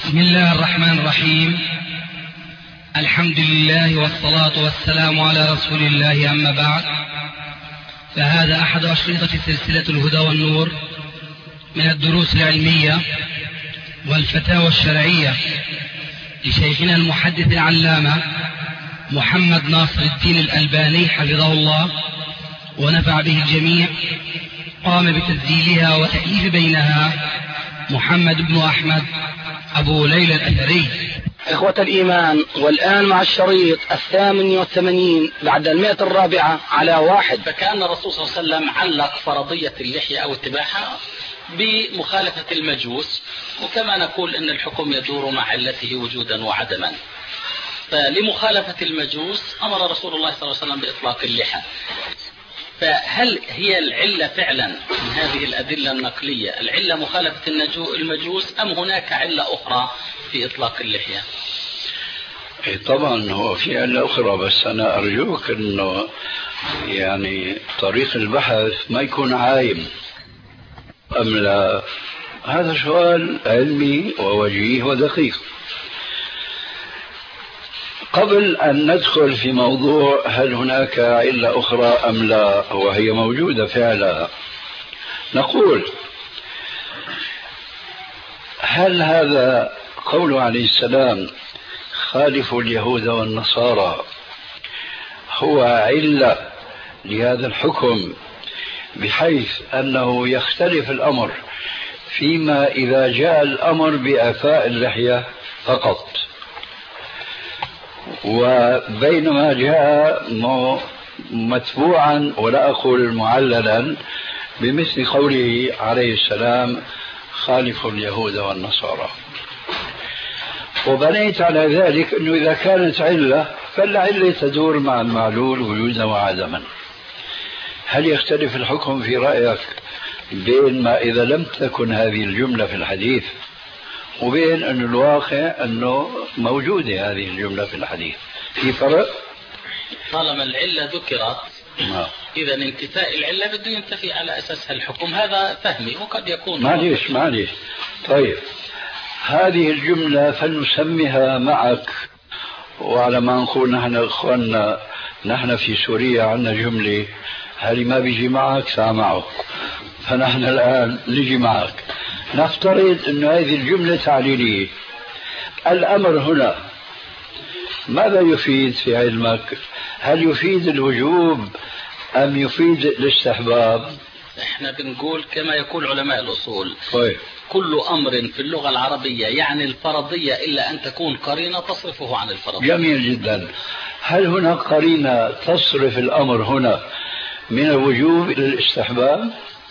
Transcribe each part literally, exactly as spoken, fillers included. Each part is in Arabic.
بسم الله الرحمن الرحيم. الحمد لله والصلاة والسلام على رسول الله، أما بعد، فهذا أحد أشرطة سلسلة الهدى والنور من الدروس العلمية والفتاوى الشرعية لشيخنا المحدث العلامة محمد ناصر الدين الألباني حفظه الله ونفع به الجميع. قام بتسجيلها وتأليف بينها محمد بن أحمد أبو ليلى الأثري. إخوة الإيمان، والآن مع الشريط الثامن والثمانين بعد المئة الرابعة على واحد. فكان الرسول صلى الله عليه وسلم علق فرضية اللحية أو اتباعها بمخالفة المجوس، وكما نقول أن الحكم يدور مع علته وجودا وعدما. فلمخالفة المجوس أمر رسول الله صلى الله عليه وسلم بإطلاق اللحى. فهل هي العلة فعلا من هذه الأدلة النقلية العلة مخالفة المجوس، أم هناك علة أخرى في إطلاق اللحية؟ طبعا هو في علة أخرى، بس أنا أرجوك أنه يعني طريق البحث ما يكون عايم أم لا. هذا سؤال علمي ووجيه ودقيق. قبل أن ندخل في موضوع هل هناك علة أخرى أم لا وهي موجودة فعلا، نقول هل هذا قوله عليه السلام خالفوا اليهود والنصارى هو علة لهذا الحكم، بحيث أنه يختلف الأمر فيما إذا جاء الأمر بإعفاء اللحية فقط، وبينما جاء متبوعا ولا أقول معللا بمثل قوله عليه السلام خالفوا اليهود والنصارى. وبنيت على ذلك أنه إذا كانت علة فالعلة تدور مع المعلول وجودا وعدما. هل يختلف الحكم في رأيك بين ما إذا لم تكن هذه الجملة في الحديث وبين أن الواقع أنه موجودة هذه الجملة في الحديث؟ في فرق؟ طالما العلة ذكرت إذا انتفاء العلة بده ينتفي على أساسها الحكم. هذا فهمي وقد يكون معليش معليش. طيب هذه الجملة فلنسميها معك، وعلى ما نقول نحن إخواننا نحن في سوريا عندنا جملة هذه ما بيجي معك سامعه، فنحن الآن نجي معك. نفترض أن هذه الجملة تعليلية. الأمر هنا ماذا يفيد في علمك؟ هل يفيد الوجوب أم يفيد الاستحباب؟ احنا بنقول كما يقول علماء الأصول طيب. كل أمر في اللغة العربية يعني الفرضية إلا أن تكون قرينة تصرفه عن الفرضية. جميل جدا. هل هناك قرينة تصرف الأمر هنا من الوجوب إلى الاستحباب؟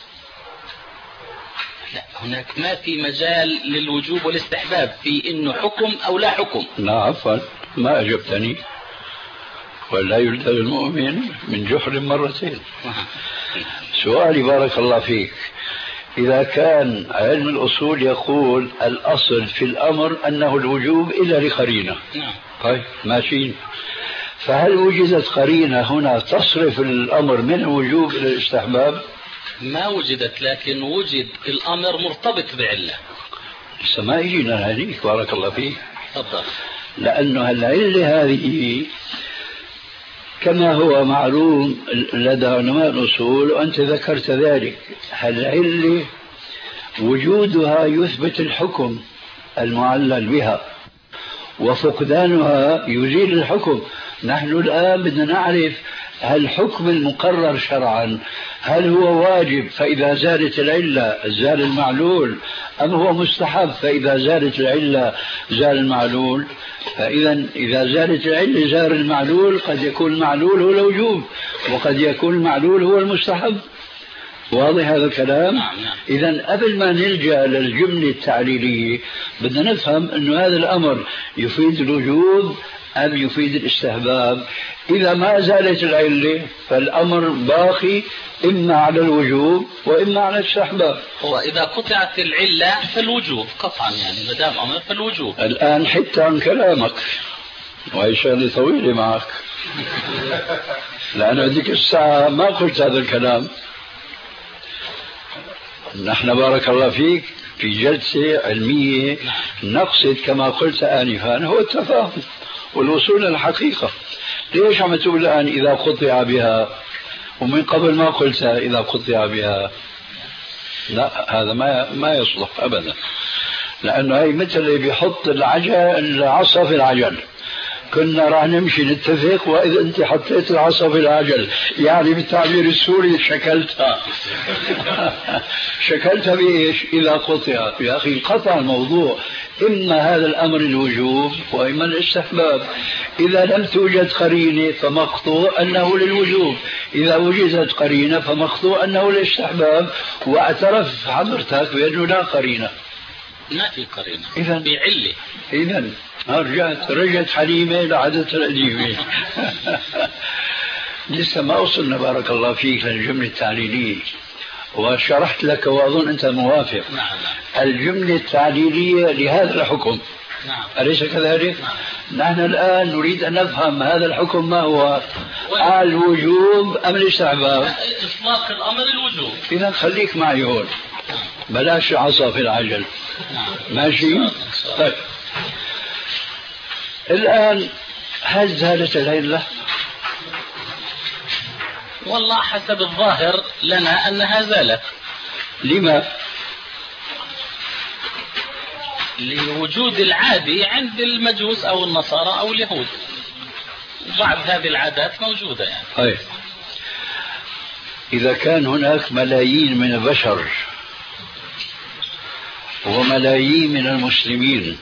لا، هناك ما في مجال للوجوب والاستحباب في إنه حكم أو لا حكم. لا عفوا، ما أجبتني. ولا يلدغ المؤمن من جحر مرتين. سؤالي بارك الله فيك، إذا كان علم الأصول يقول الأصل في الأمر أنه الوجوب إلا لقرينة، طيب ماشيين، فهل وجدت قرينة هنا تصرف الأمر من الوجوب إلى الاستحباب؟ ما وجدت، لكن وجد الأمر مرتبط بعلة. لسه ما يجينا هذيك بارك الله فيك. تفضل. لأنه العلة هذه كما هو معلوم لدى علماء الأصول وأنت ذكرت ذلك، العلة وجودها يثبت الحكم المعلل بها وفقدانها يزيل الحكم. نحن الآن بدنا نعرف الحكم المقرر شرعا هل هو واجب فإذا زالت العلة زال المعلول، أم هو مستحب فإذا زالت العلة زال المعلول؟ فإذا إذا زالت العلة زال المعلول، قد يكون المعلول هو الوجوب وقد يكون المعلول هو المستحب. واضح هذا الكلام؟ إذا قبل ما نلجأ للجملة التعليلية بدنا نفهم أن هذا الأمر يفيد الوجوب أم يفيد الاستحباب. إذا ما زالت العلة فالأمر باقي إما على الوجوب وإما على الاستحباب. وإذا قطعت العلة فالوجوب قطعا، يعني ما دام أمر فالوجوب. الآن حتى عن كلامك، وهي شغلة طويلة معك لأن هذيك الساعة ما قلت هذا الكلام. نحن بارك الله فيك في جلسة علمية نقصد كما قلت آنفا هو التفاهم والوصول إلى الحقيقة. ليش عم تقول الآن إذا قطع بها ومن قبل ما قلت إذا قطع بها؟ لا، هذا ما ما يصلح أبدا، لأنه هي مثل اللي بيحط العجل العصا في العجل. كنا راح نمشي نتفق وإذا أنت حطيت العصا في العجل، يعني بالتعبير السوري شكلتها. شكلتها بإيش؟ إذا قطع. يا أخي انقطع الموضوع، إما هذا الأمر الوجوب وإما الاستحباب. إذا لم توجد قرينة فمقطوع أنه للوجوب، إذا وجدت قرينة فمقطوع أنه للاستحباب. واعترف حضرتك بأنه لا قرينة، ما في قرينة إذن بعلة. إذن رجعت رجعت حليمة لعادة القديمة. لسه ما وصلنا بارك الله فيك للجملة التعليلية، وشرحت لك وأظن أنت موافق. نعم. الجملة التعليلية لهذا الحكم، نعم. أليس كذلك؟ نعم. نحن الآن نريد أن نفهم هذا الحكم ما هو، الوجوب أم الاستحباب؟ إطلاق الأمر الوجوب. إذا خليك معي هون، بلاش عصا في العجل. نعم. ماشي؟ طيب الآن هل زالت العلة؟ والله حسب الظاهر لنا أنها زالت. لما؟ لوجود العادي عند المجوس أو النصارى أو اليهود، بعض هذه العادات موجودة يعني. طيب إذا كان هناك ملايين من البشر وملايين من المسلمين،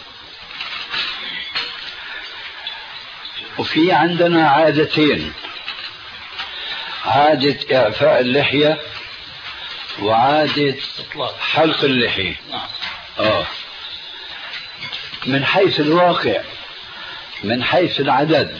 وفي عندنا عادتين، عادة إعفاء اللحية وعادة حلق اللحية. آه. من حيث الواقع، من حيث العدد،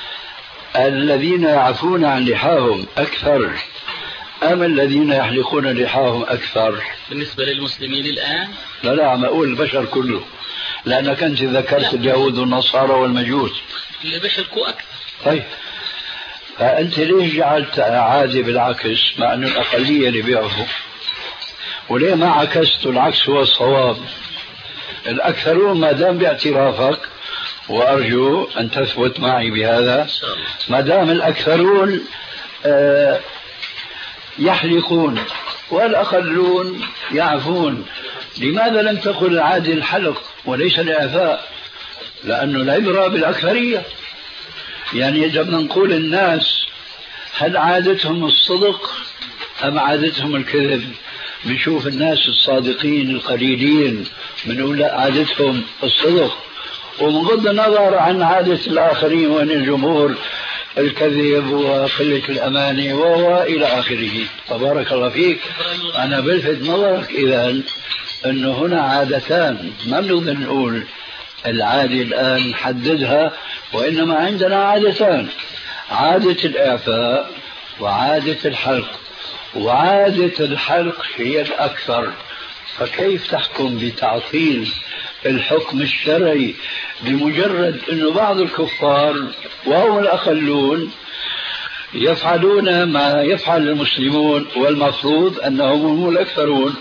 الذين يعفون عن لحاهم أكثر أم الذين يحلقون لحاهم أكثر؟ بالنسبة للمسلمين الآن؟ لا لا، عم أقول البشر كله، لأنك أنت ذكرت اليهود والنصارى والمجوس اللي بيحلقوا أكثر. طيب فأنت ليش جعلت عادة بالعكس مع أن الأقلية اللي بيعرفوا؟ وليه ما عكست العكس هو الصواب؟ الأكثرون ما دام باعترافك، وأرجو أن تثبت معي بهذا، ما دام الأكثرون آه يحلقون والأقلون يعفون، لماذا لم تقل العادة الحلق وليس الإعفاء؟ لأنه العبرة بالأكثرية. يعني يجب أن نقول الناس هل عادتهم الصدق أم عادتهم الكذب؟ بنشوف الناس الصادقين القليلين بنقول لا عادتهم الصدق، وبغض النظر عن عادة الآخرين وأن الجمهور الكذب وقلة الأمانة وإلى آخره. تبارك الله فيك. أنا بلفت نظرك إذن أنه هنا عادتان، ما بنقدر نقول العادة الآن نحددها، وإنما عندنا عادتان، عادة الإعفاء وعادة الحلق، وعادة الحلق هي الأكثر. فكيف تحكم بتعطيل الحكم الشرعي بمجرد أن بعض الكفار وهم الأقلون يفعلون ما يفعل المسلمون والمفروض أنهم هم الأكثرون؟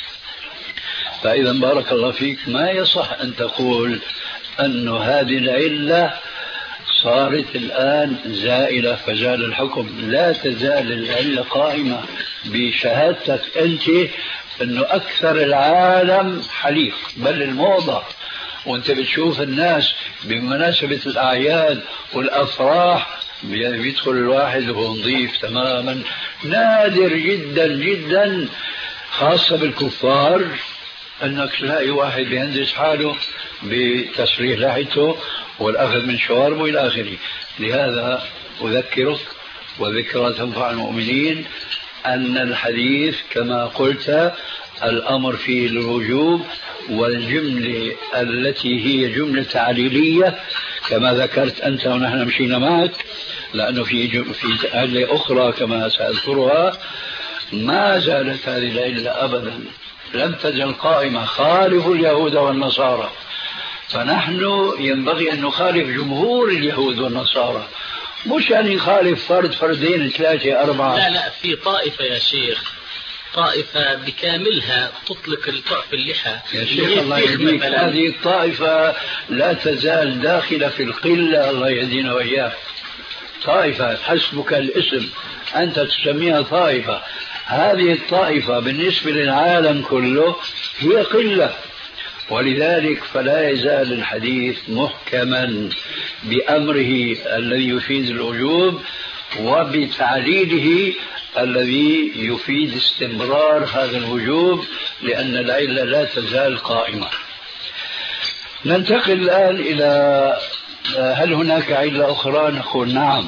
فإذا بارك الله فيك ما يصح أن تقول أن هذه العلة صارت الآن زائلة فزال الحكم. لا تزال العلة قائمة بشهادتك أنت أنه أكثر العالم حليق، بل الموضة. وأنت بتشوف الناس بمناسبة الأعياد والأفراح بيدخل الواحد وهو نظيف تماما. نادر جدا جدا خاصة بالكفار أنك تلاقي واحد بيهندس حاله بتسريح لحيته والأخذ من شواربه إلى آخره. لهذا أذكرك وذكرى تنفع المؤمنين أن الحديث كما قلت الأمر فيه الوجوب، والجملة التي هي جملة تعليلية كما ذكرت أنت ونحن مشينا معك، لأنه في في علة أخرى كما سأذكرها ما زالت هذه العلة أبدا، لم تزل قائمة. خالف اليهود والنصارى، فنحن ينبغي أن نخالف جمهور اليهود والنصارى، مش يعني نخالف فرد فردين ثلاثة أربعة. لا لا، في طائفة يا شيخ طائفة بكاملها تطلق تعفي اللحى يا شيخ الله يهديك، هذه الطائفة لا تزال داخلة في القلة، الله يهدينا وإياك. طائفة حسبك الاسم، أنت تسميها طائفة. هذه الطائفة بالنسبة للعالم كله هي قلة، ولذلك فلا يزال الحديث محكما بأمره الذي يفيد الوجوب وبتعليله الذي يفيد استمرار هذا الوجوب، لأن العلة لا تزال قائمة. ننتقل الآن إلى هل هناك علة أخرى؟ نقول نعم.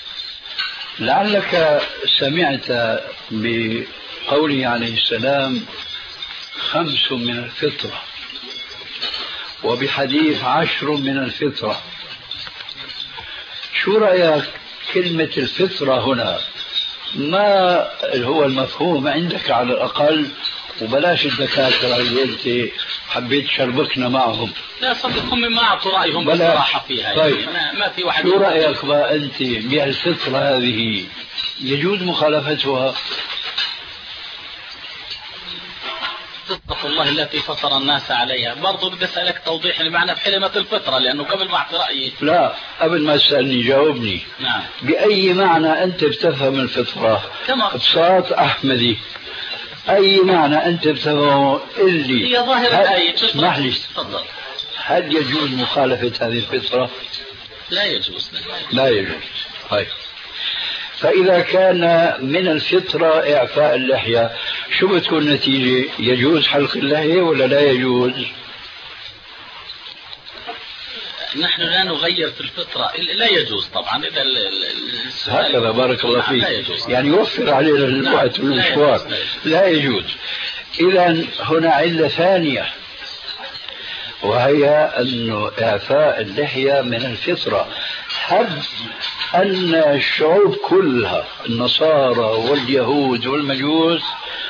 لعلك سمعت بقوله عليه السلام خمس من الفطرة، وبحديث عشر من الفطرة. شو رأيك كلمة الفطرة هنا؟ ما هو المفهوم عندك على الأقل؟ وبلاش الدكاترة اللي أنت حبيت تشربكنا معهم. لا صدقهم مما أعطوا رأيهم بصراحة فيها. طيب يعني ما في واحد. شو رأيك بقى أنت بهالفطرة هذه؟ يجوز مخالفتها؟ فطرة الله التي فطر الناس عليها. برضو بدي أسألك توضيح لمعنى بحلمة الفطرة، لأنه قبل ما أعطي رأيي. لا قبل ما تسألني جاوبني. نعم. بأي معنى أنت بتفهم الفطرة؟ كما بساط أحمدي، أي معنى أنت بتفهمه اللي هي ظاهر الآية؟ اسمح لي، تفضل. هل يجوز مخالفة هذه الفطرة؟ لا يجوز. لا يجوز. طيب، فإذا كان من الفطرة إعفاء اللحية، شو بتكون النتيجة؟ يجوز حلق اللحية ولا لا يجوز؟ نحن لا نغير في الفطرة، لا يجوز طبعا. إذا هكذا بارك الله فيك، يعني يوفر علينا الوقت والمشوار. لا يجوز. إذا هنا علة ثانية، وهي أن إعفاء اللحية من الفطرة. حد أن الشعوب كلها النصارى واليهود والمجوس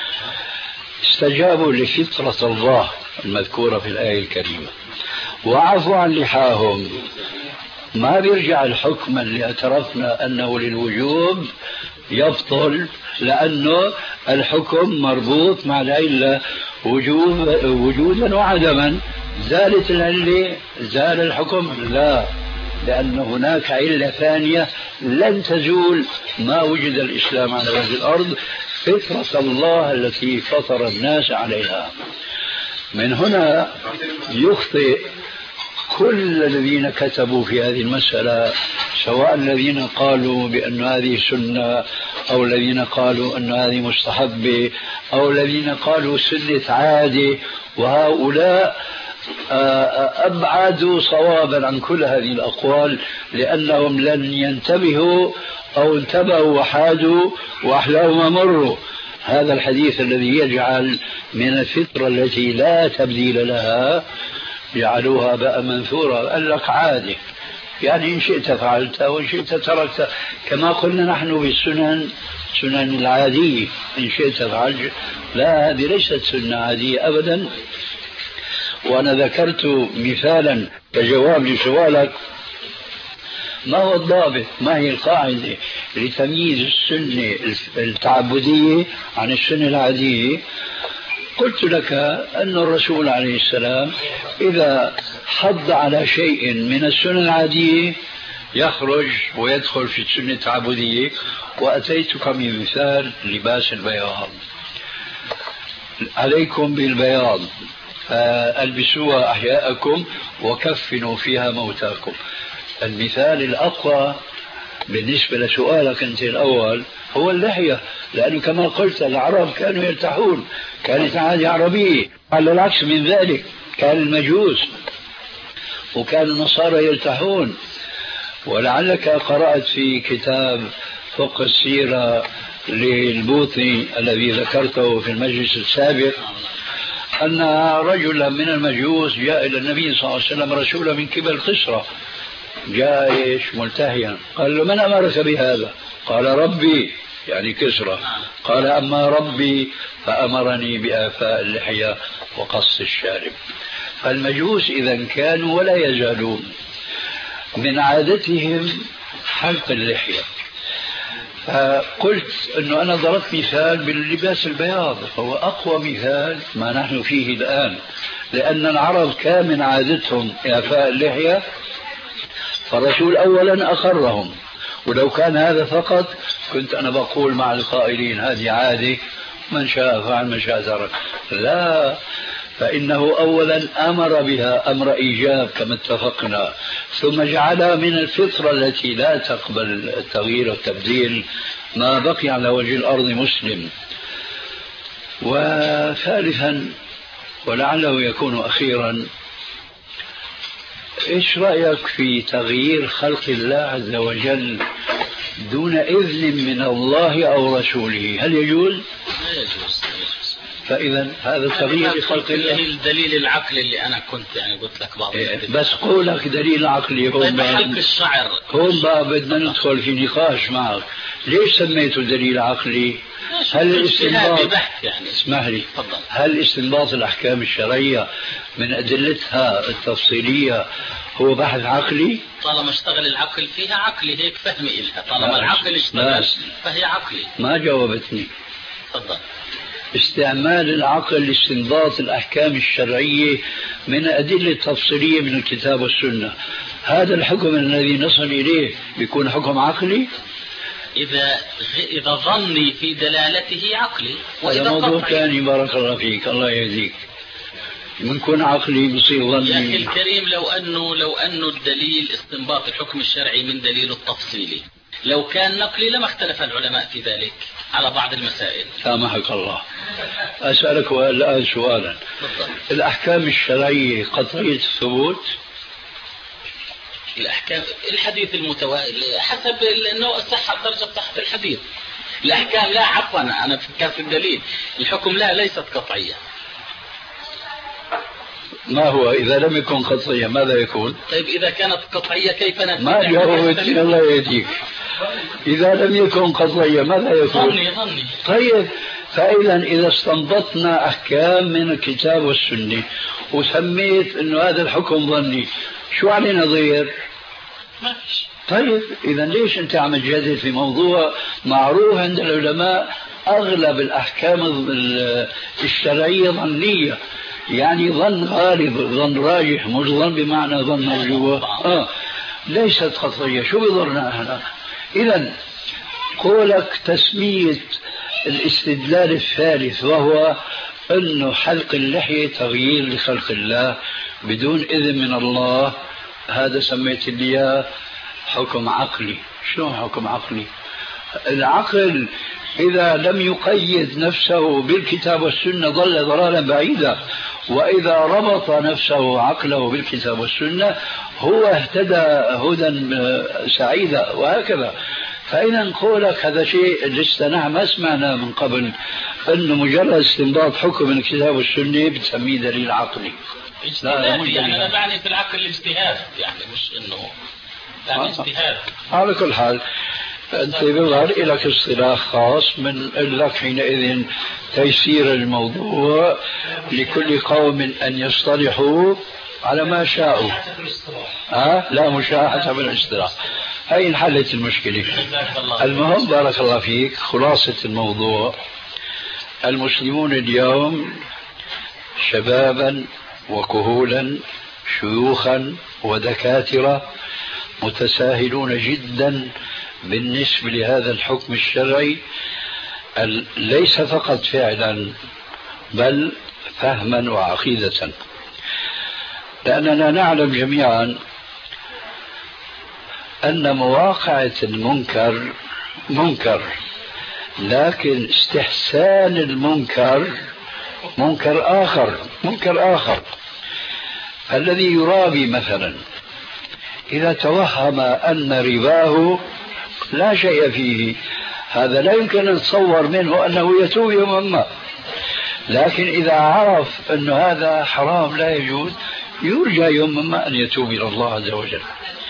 استجابوا لفطرة الله المذكورة في الآية الكريمة وعفوا عن لحاهم، ما بيرجع الحكم اللي اعترفنا أنه للوجوب يبطل، لأنه الحكم مربوط مع العلة وجوب وجودا وعدما. زالت العلة زال الحكم؟ لا، لأن هناك علة ثانية لن تزول ما وجد الإسلام على وجه الأرض، فطرة الله التي فطر الناس عليها. من هنا يخطئ كل الذين كتبوا في هذه المسألة، سواء الذين قالوا بأن هذه سنة أو الذين قالوا أن هذه مستحبة أو الذين قالوا سنة عادة، وهؤلاء أبعدوا صوابا عن كل هذه الأقوال، لأنهم لن ينتبهوا أو انتبهوا وحادوا وأحلاهم مروا. هذا الحديث الذي يجعل من الفطرة التي لا تبديل لها جعلوها بقى منثورة. قال لك عادي، يعني إن شئت فعلت وإن شئت تركت، كما قلنا نحن بالسنن سنن العادية، إن شئت فعلت. لا، هذه ليست سنة عادية أبدا. وأنا ذكرت مثالا كجواب لسؤالك، ما هو الضابط، ما هي القاعدة لتمييز السنة التعبدية عن السنة العادية؟ قلت لك أن الرسول عليه السلام إذا حض على شيء من السنة العادية يخرج ويدخل في السنة التعبدية. وأتيتك بمثال لباس البياض، عليكم بالبياض فألبسوها أحياءكم وكفنوا فيها موتاكم. المثال الأقوى بالنسبة لسؤالك أنت الأول هو اللحية، لأنه كما قلت العرب كانوا يرتاحون، كانت عادة عربية. على العكس من ذلك كان المجوس وكان النصارى يرتاحون. ولعلك قرأت في كتاب فقه السيرة للبوطي الذي ذكرته في المجلس السابق أن رجلا من المجوس جاء إلى النبي صلى الله عليه وسلم رسولا من قبل قسرة، جاء إيش ملتهيا، قال له من أمرك بهذا؟ قال ربي، يعني كسرى. قال أما ربي فأمرني بإعفاء اللحية وقص الشارب. فالمجوس إذا كانوا ولا يزالون من عادتهم حلق اللحية. فقلت أنه أنا ضربت مثال باللباس البياض، فهو أقوى مثال ما نحن فيه الآن، لأن العرب كان من عادتهم إعفاء اللحية، فالرسول أولا أقرهم، ولو كان هذا فقط كنت أنا بقول مع القائلين هذه عادة من شاء فعل من شاء ترك. لا، فإنه أولا أمر بها أمر إيجاب كما اتفقنا، ثم جعلها من الفطرة التي لا تقبل التغيير والتبديل ما بقي على وجه الأرض مسلم. وثالثا ولعله يكون أخيرا، إيش رأيك في تغيير خلق الله عز وجل دون إذن من الله أو رسوله؟ هل يجوز؟ لا يجوز. فإذا هذا تغيير خلق الله. الدليل العقلي اللي أنا كنت يعني قلت لك بعض إيه بس قولك دليل عقلي هون حلق الشعر، هون بقى بدنا ندخل في نقاش معك. ليش سميته دليل عقلي؟ هل الاستنباط يعني اسمح لي فضل. هل استنباط الأحكام الشرعية من أدلتها التفصيلية هو بحث عقلي؟ طالما اشتغل العقل فيها عقلي، هيك فهمي إلها، طالما العقل اشتغل فهي عقلي. ما جاوبتني. تفضل. استعمال العقل لاستنباط الأحكام الشرعية من أدلة تفصيلية من الكتاب والسنة، هذا الحكم الذي نصل إليه يكون حكم عقلي؟ إذا إذا ظني في دلالته عقلي، وإذا هذا موضوع ثاني. بارك الله فيك، الله يهديك. ممكن عقلي بصير ظني. يا أخي الكريم، لو أنه لو أنه الدليل استنباط الحكم الشرعي من دليل التفصيلي، لو كان نقلي لما اختلف العلماء في ذلك على بعض المسائل. سامحك الله. أسألك الآن سؤالا. الأحكام الشرعية قطعية الثبوت؟ الأحكام الحديث المتوالي حسب أنه صحة درجة صحة الحديث. الأحكام لا عفوا أنا فكرت في الدليل، الحكم لا ليست قطعية. ما هو إذا لم يكن قطعية ماذا يكون؟ طيب إذا كانت قطعية كيف نتبع؟ ما جاوبتني الله يهديك. إذا لم يكن قطعية ماذا يكون؟ ظني ظني. طيب فإذا إذا استنبطنا أحكام من الكتاب والسنة وسميت أنه هذا الحكم ظني، شو علينا ضير؟ ما فيش. طيب إذا ليش أنت عم تجادل في موضوع معروف عند العلماء أغلب الأحكام الشرعية ظنية، يعني ظن غالب، ظن راجح، مش ظن بمعنى ظن مرجوح. آه ليست قطعية. شو بضرنا احنا؟ إذا قولك تسمية الاستدلال الثالث وهو أنه حلق اللحية تغيير لخلق الله بدون إذن من الله، هذا سميت لي حكم عقلي. شو حكم عقلي؟ العقل إذا لم يقيد نفسه بالكتاب والسنة ضل ضلالا بعيدا، وإذا ربط نفسه عقله بالكتاب والسنة هو اهتدى هدى سعيدا، وهكذا. فإذا قولك هذا شيء لسه ما سمعنا من قبل، أنه مجرد استنباط حكم من الكتاب والسنة بتسميه دليل عقلي. لا يعني أنا بعني في العقل الاجتهاد، يعني مش إنه يعني اجتهاد. على كل حال أنت بظهر لك اصطلاح خاص من لك حينئذ تيسير الموضوع لكل قوم أن يصطلحوا على ما شاءوا. ها؟ لا مشاحة بالاصطلاح. هاي انحلت المشكلة. المهم بارك الله فيك، خلاصة الموضوع: المسلمون اليوم شبابا وكهولا شيوخا ودكاترة متساهلون جدا بالنسبة لهذا الحكم الشرعي، ليس فقط فعلا بل فهما وعقيدة. لأننا نعلم جميعا أن مواقعة المنكر منكر، لكن استحسان المنكر منكر آخر منكر آخر. الذي يرابي مثلا إذا توهم أن رباه لا شيء فيه، هذا لا يمكن أن نتصور منه أنه يتوب يوما ما، لكن إذا عرف أن هذا حرام لا يجوز يرجى يوما ما أن يتوب إلى الله عز وجل.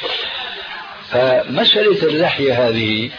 فمسألة اللحية هذه،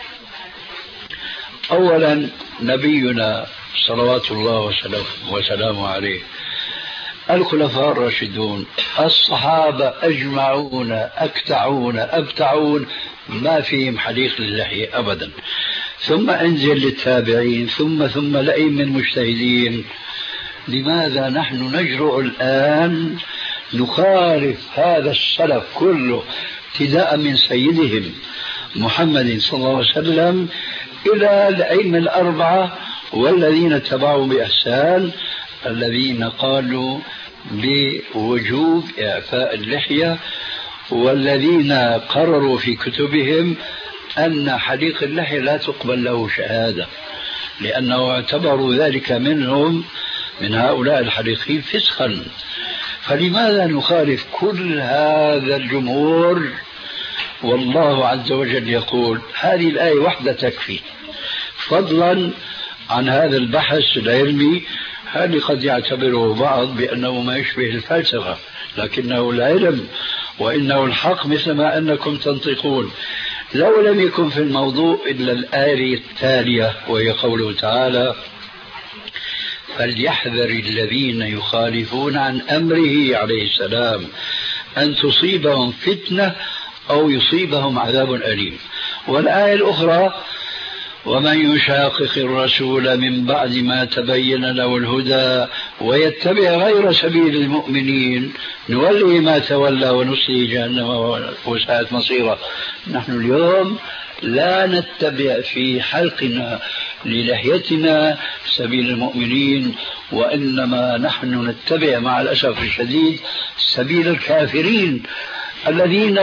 أولا نبينا صلوات الله وسلامه عليه، الخلفاء الراشدون، الصحابة أجمعون أكتعون أبتعون ما فيهم حديث للحية أبدا. ثم انزل للتابعين ثم ثم لأئمة المجتهدين. لماذا نحن نجرؤ الآن نخالف هذا السلف كله ابتداء من سيدهم محمد صلى الله عليه وسلم إلى الأئمة الأربعة والذين اتبعوا بإحسان، الذين قالوا بوجوب إعفاء اللحية، والذين قرروا في كتبهم أن حليق اللحية لا تقبل له شهادة، لأنه اعتبروا ذلك منهم من هؤلاء الحليقين فسخا. فلماذا نخالف كل هذا الجمهور؟ والله عز وجل يقول هذه الآية وحدة تكفي، فضلا عن هذا البحث العلمي هذا قد يعتبره بعض بأنه ما يشبه الفلسفة، لكنه العلم وإنه الحق مثل ما أنكم تنطقون. لو لم يكن في الموضوع إلا الآية التالية وهي قوله تعالى فليحذر الذين يخالفون عن أمره عليه السلام أن تصيبهم فتنة أو يصيبهم عذاب أليم. والآية الأخرى ومن يشاقق الرسول من بعد ما تبين له الهدى ويتبع غير سبيل المؤمنين نوله ما تولى ونصله جهنم وساءت مصيره. نحن اليوم لا نتبع في حلقنا للحيتنا سبيل المؤمنين، وإنما نحن نتبع مع الأسف الشديد سبيل الكافرين الذين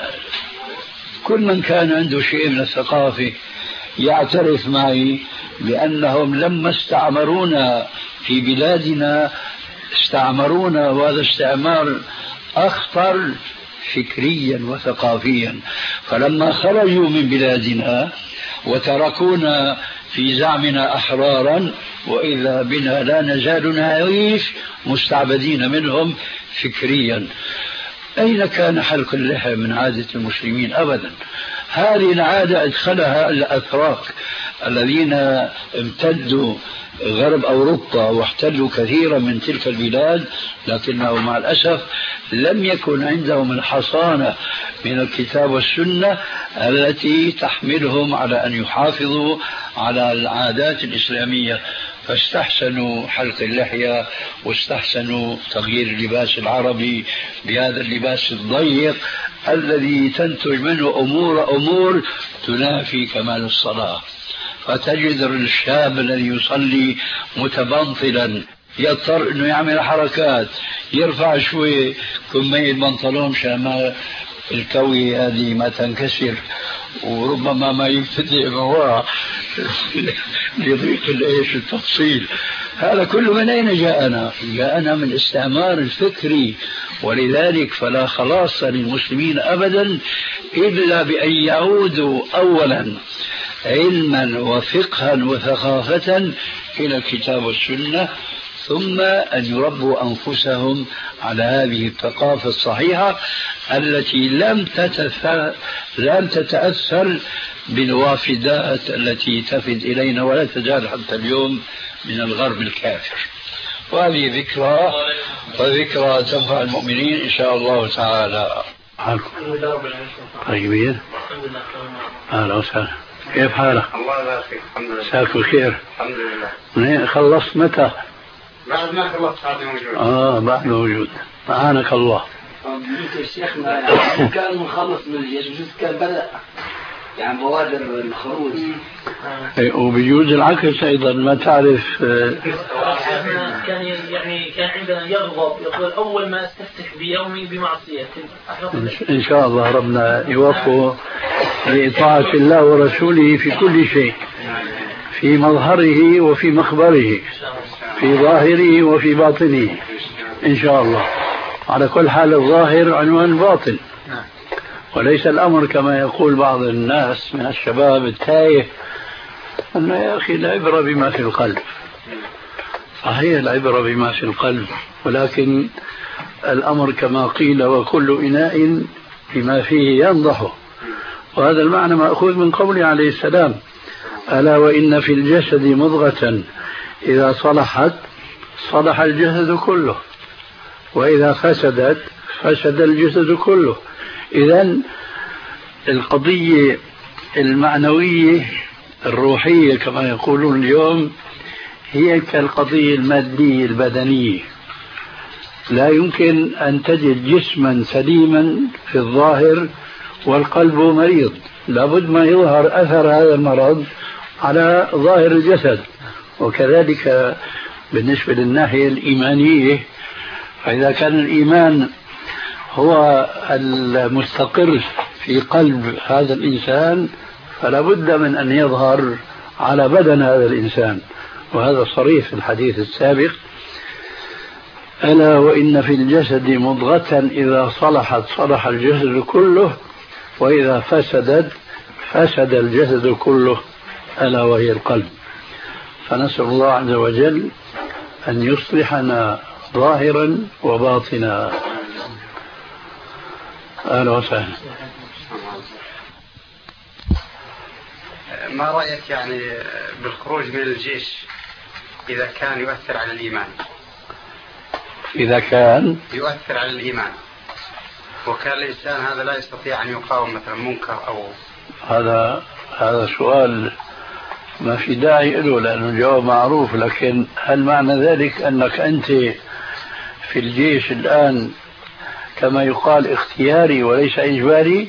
كل من كان عنده شيء من الثقافة يعترف معي بأنهم لما استعمرونا في بلادنا استعمرونا، وهذا استعمار أخطر فكريا وثقافيا. فلما خرجوا من بلادنا وتركونا في زعمنا أحرارا، وإذا بنا لا نزال نعيش مستعبدين منهم فكريا. أين كان حلق اللحى من عادة المسلمين؟ أبدا. هذه العادة ادخلها الأتراك الذين امتدوا غرب أوروبا واحتلوا كثيرا من تلك البلاد، لكنه مع الأسف لم يكن عندهم الحصانة من الكتاب والسنة التي تحملهم على أن يحافظوا على العادات الإسلامية، فاستحسنوا حلق اللحية واستحسنوا تغيير اللباس العربي بهذا اللباس الضيق الذي تنتج منه أمور أمور تنافي كمال الصلاة. فتجد الشاب الذي يصلي متبنطلا يضطر انه يعمل حركات، يرفع شوي كمية البنطلون مشان ما الكوي هذه ما تنكسر، وربما ما يبتدئ مواه لضيق الايش التفصيل. هذا كله من اين جاءنا؟ جاءنا من الاستعمار الفكري. ولذلك فلا خلاص للمسلمين ابدا الا بان يعودوا اولا علما وفقها وثقافة إلى الكتاب والسنة، ثم أن يربوا أنفسهم على هذه الثقافة الصحيحة التي لم تتأثر, لم تتأثر بالوافدات التي تفد إلينا ولا تزال حتى اليوم من الغرب الكافر. وهذه ذكرى وذكرى تنفع المؤمنين إن شاء الله تعالى. طيبين. أهلا وسهلا. كيف حالك؟ الله يبارك فيك. الحمد لله. مساك الخير. الحمد لله. خلصت متى؟ بعد ما خلصت هذا موجود. اه بعد موجود. معانك الله. يا شيخنا كان مخلص من الجيش كان بدأ يعني بوادر الخروج. وبيجوز العكس ايضا، ما تعرف. كان يعني كان عندنا يغضب يقول اول ما استفتح بيومي بمعصيه. ان شاء الله ربنا يوفقه لإطاعة الله ورسوله في كل شيء، في مظهره وفي مخبره، في ظاهره وفي باطنه إن شاء الله. على كل حال الظاهر عنوان الباطن، وليس الأمر كما يقول بعض الناس من الشباب التايه أن يا أخي العبرة بما في القلب. صحيح العبرة بما في القلب، ولكن الأمر كما قيل وكل إناء بما فيه ينضح. وهذا المعنى مأخوذ من قوله عليه السلام ألا وإن في الجسد مضغة إذا صلحت صلح الجسد كله وإذا فسدت فسد الجسد كله. إذن القضية المعنوية الروحية كما يقولون اليوم هي كالقضية المادية البدنية. لا يمكن أن تجد جسما سليما في الظاهر والقلب مريض، لابد ما يظهر أثر هذا المرض على ظاهر الجسد. وكذلك بالنسبة للناحية الإيمانية، فإذا كان الإيمان هو المستقر في قلب هذا الإنسان فلا بد من أن يظهر على بدن هذا الإنسان، وهذا صريح في الحديث السابق: ألا وإن في الجسد مضغة إذا صلحت صلح الجسد كله وإذا فسدت فسد الجسد كله، ألا وهي القلب. فنسأل الله عز وجل أن يصلحنا ظاهرا وباطنا. أهلا وسهلا. ما رأيك يعني بالخروج من الجيش إذا كان يؤثر على الإيمان؟ إذا كان يؤثر على الإيمان وكان الإنسان هذا لا يستطيع أن يقاوم مثلا منكر أو هذا هذا سؤال ما في داعي له لأنه الجواب معروف، لكن هل معنى ذلك أنك أنت في الجيش الآن كما يقال اختياري وليس إجباري؟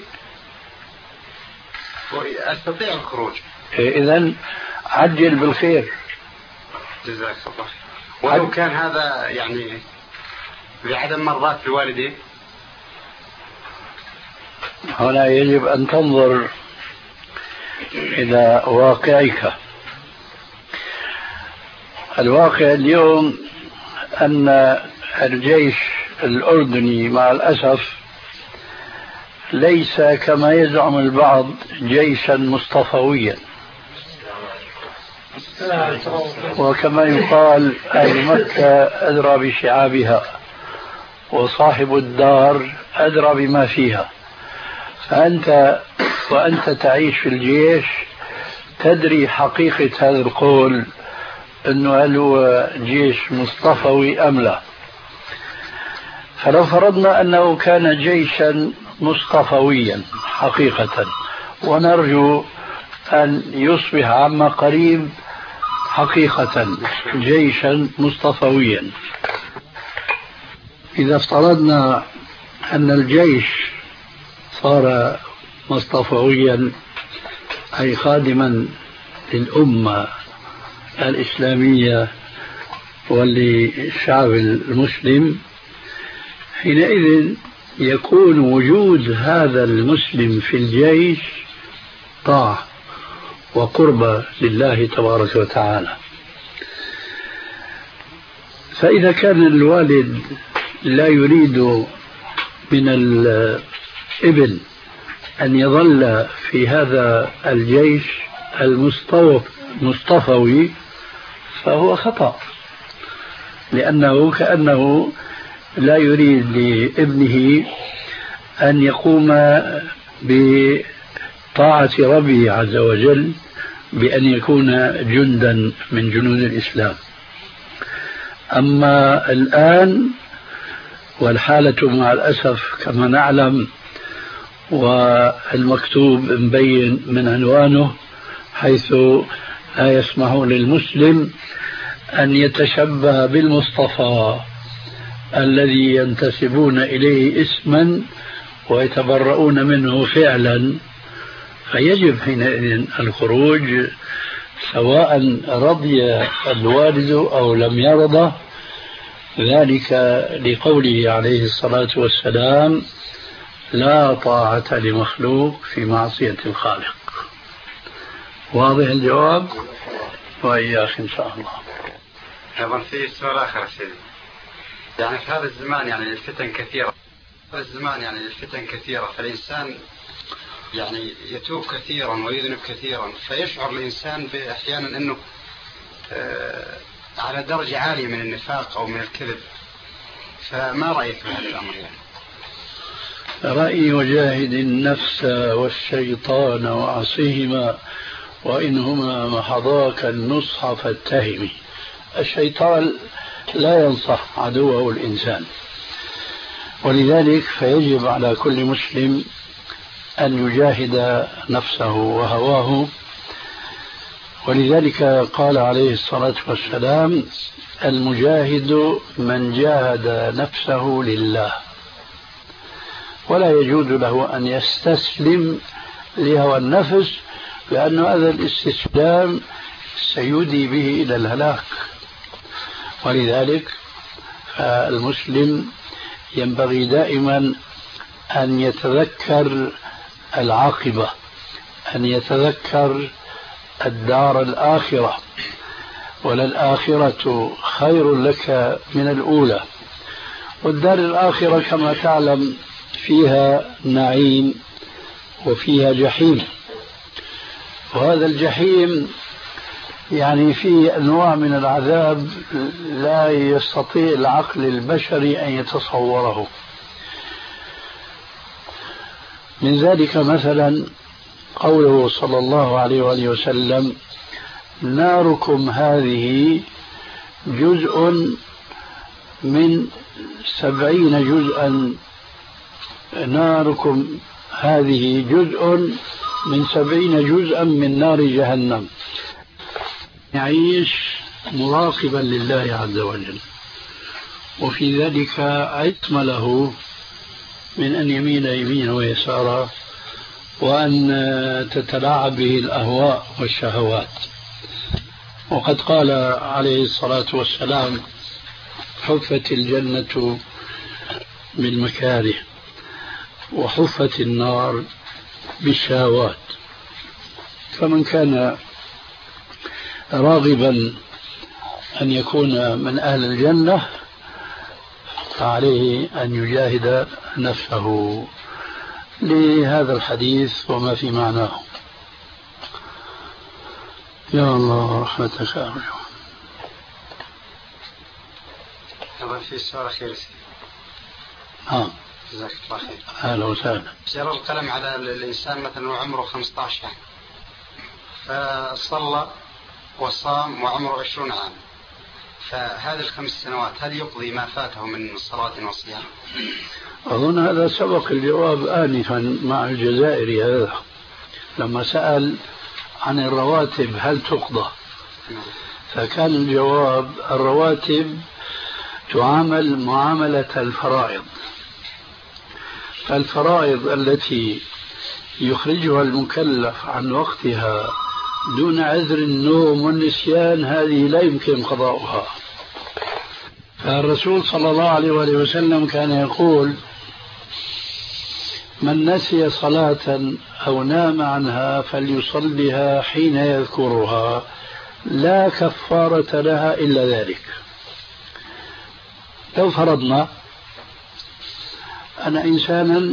أستطيع الخروج. إذن عجل بالخير. جزاك الله. ولو كان هذا يعني لعدم مرضات الوالدين؟ هنا يجب أن تنظر إلى واقعك. الواقع اليوم أن الجيش الأردني مع الأسف ليس كما يزعم البعض جيشا مصطفويا، وكما يقال أهل مكة أدرى بشعابها وصاحب الدار أدرى بما فيها. فأنت وأنت تعيش في الجيش تدري حقيقة هذا القول، أنه هل هو جيش مصطفوي أم لا. فلو فرضنا أنه كان جيشا مصطفويا حقيقة، ونرجو أن يصبح عما قريب حقيقة جيشا مصطفويا، إذا افترضنا أن الجيش صار مصطفويا أي خادما للأمة الإسلامية وللشعب المسلم، حينئذ يكون وجود هذا المسلم في الجيش طاعة وقربة لله تبارك وتعالى. فإذا كان الوالد لا يريد من الابن أن يظل في هذا الجيش المصطفوي فهو خطأ، لأنه كأنه لا يريد لابنه أن يقوم بطاعة ربه عز وجل بأن يكون جندا من جنود الإسلام. أما الآن والحالة مع الأسف كما نعلم، والمكتوب مبين من عنوانه، حيث لا يسمح للمسلم أن يتشبه بالمصطفى الذي ينتسبون إليه اسما ويتبرؤون منه فعلا، فيجب حينئذ الخروج سواء رضي الوالد أو لم يرضى، ذلك لقوله عليه الصلاة والسلام: لا طاعة لمخلوق في معصية الخالق. واضح الجواب؟ وإياك إن شاء الله. أيضا في سؤال آخر سيدي، يعني في هذا الزمان يعني الفتن كثيرة، هذا الزمان يعني الفتن كثيرة، فالإنسان يعني يتوب كثيرا ويذنب كثيرا، فيشعر الإنسان أحيانا أنه آه على درجة عالية من النفاق أو من الكذب، فما رأيك في هذا الأمر؟ يعني رأيي: وجاهد النفس والشيطان وعصيهما وإنهما محضاك النصح فاتهم. الشيطان لا ينصح عدوه الإنسان، ولذلك فيجب على كل مسلم أن يجاهد نفسه وهواه ولذلك قال عليه الصلاة والسلام: المجاهد من جاهد نفسه لله، ولا يجوز له أن يستسلم لهوى النفس، لأن هذا الاستسلام سيودي به إلى الهلاك. ولذلك المسلم ينبغي دائما أن يتذكر العاقبة، أن يتذكر الدار الآخرة، وللآخرة خير لك من الأولى. والدار الآخرة كما تعلم فيها نعيم وفيها جحيم، وهذا الجحيم يعني فيه أنواع من العذاب لا يستطيع العقل البشري أن يتصوره. من ذلك مثلا قوله صلى الله عليه وآله وسلم: ناركم هذه جزء من سبعين جزءا ناركم هذه جزء من سبعين جزءا من نار جهنم. يعيش مراقبا لله عز وجل، وفي ذلك عتم له من أن يميل يمينا ويسارا، وأن تتلاعب به الأهواء والشهوات. وقد قال عليه الصلاة والسلام: حفت الجنة بالمكاره وحفت النار بالشهوات. فمن كان راغبا أن يكون من أهل الجنة فعليه أن يجاهد نفسه لهذا الحديث وما في معناه. يا الله رحمتك أرجو. هذا في سؤال أخير. ها جزاك الله خير. أهلا وسهلا. جرى القلم على الإنسان مثلا وعمره خمسة عشر عام، فصلى وصام وعمره عشرون عام، فهذه الخمس سنوات هل يقضي ما فاته من صلاة وصيام؟ أظن هذا سبق الجواب آنفا مع الجزائري هذا لما سأل عن الرواتب هل تقضى، فكان الجواب: الرواتب تعامل معاملة الفرائض، فالفرائض التي يخرجها المكلف عن وقتها دون عذر النوم والنسيان هذه لا يمكن قضاؤها. فالرسول صلى الله عليه وآله وسلم كان يقول: من نسي صلاة أو نام عنها فليصلها حين يذكرها لا كفارة لها إلا ذلك. لو فرضنا أن إنسانا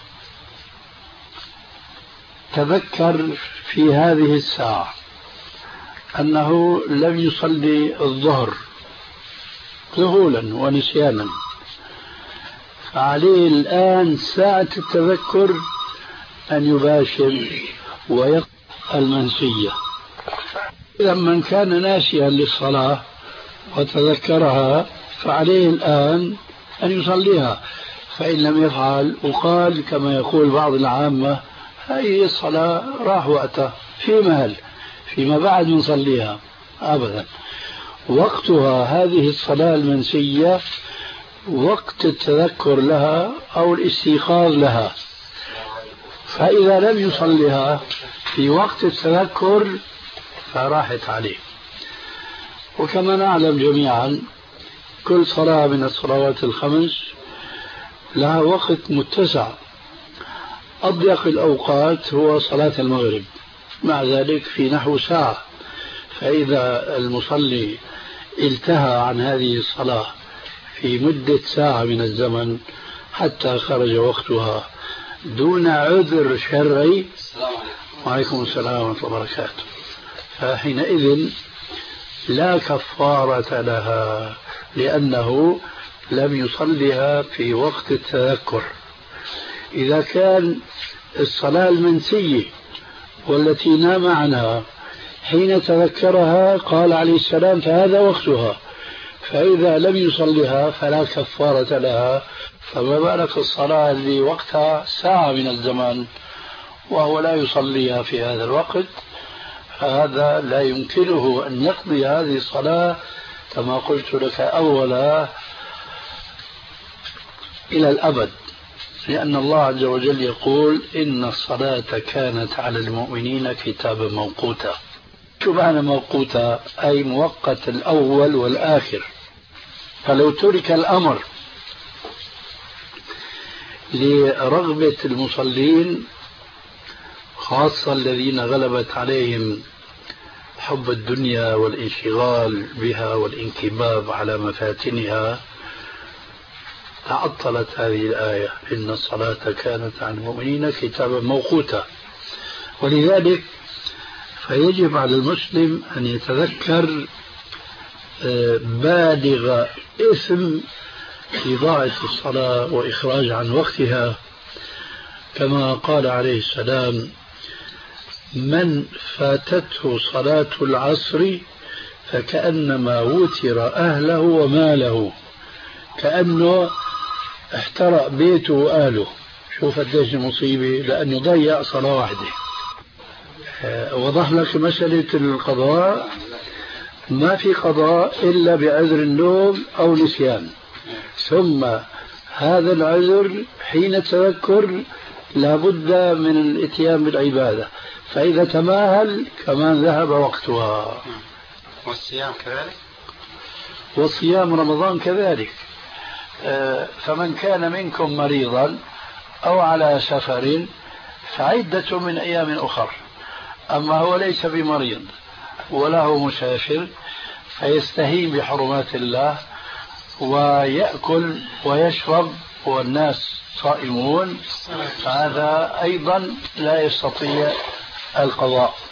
تذكر في هذه الساعة أنه لم يصلي الظهر ذهولا ونسيانا، فعليه الآن ساعة التذكر أن يباشر ويقضي المنسية. إذا من كان ناسيا للصلاة وتذكرها فعليه الآن أن يصليها، فإن لم يفعل وقال كما يقول بعض العامة: هذه الصلاة راح وقتها في مهل فيما بعد نصليها. أبدا، وقتها هذه الصلاة المنسية وقت التذكر لها أو الاستيقاظ لها، فإذا لم يصليها في وقت التذكر فراحت عليه. وكما نعلم جميعا كل صلاة من الصلوات الخمس لها وقت متسع، أضيق الأوقات هو صلاة المغرب، مع ذلك في نحو ساعة، فإذا المصلي التهى عن هذه الصلاة في مدة ساعة من الزمن حتى خرج وقتها دون عذر شرعي، وعليكم السلام ورحمة الله وبركاته، فحينئذ لا كفارة لها لأنه لم يصلها في وقت التذكر. إذا كان الصلاة المنسية والتي نام عنها حين تذكرها قال عليه السلام فهذا وقتها، فإذا لم يصلها فلا كفارة لها، فما بالك الصلاة اللي وقتها ساعة من الزمان وهو لا يصليها في هذا الوقت، هذا لا يمكنه أن يقضي هذه الصلاة كما قلت لك أولا إلى الأبد، لأن الله عز وجل يقول إن الصلاة كانت على المؤمنين كتابا موقوتا. شو معنى موقوتا؟ أي موقت الأول والآخر. فلو ترك الأمر لرغبة المصلين خاصة الذين غلبت عليهم حب الدنيا والانشغال بها والانكباب على مفاتنها، تعطلت هذه الآية إن الصلاة كانت على المؤمنين كتابا موقوتا. ولذلك فيجب على المسلم أن يتذكر بالغ إثم إضاعة الصلاة وإخراج عن وقتها، كما قال عليه السلام: من فاتته صلاة العصر فكأنما وتر أهله وماله، كأنه احترق بيته وآله. شوف قديش المصيبة، لأنه ضيع صلاة واحدة. وضح لك مسألة القضاء، ما في قضاء إلا بعذر النوم أو نسيان، ثم هذا العذر حين التذكر لابد من الاتيان بالعبادة، فإذا تماهل كمان ذهب وقتها. والصيام كذلك، وصيام رمضان كذلك. فمن كان منكم مريضا أو على سفر فعدة من أيام أخر. أما هو ليس بمريض ولا هو مسافر فيستهين بحرمات الله ويأكل ويشرب والناس صائمون، فهذا أيضا لا يستطيع القضاء.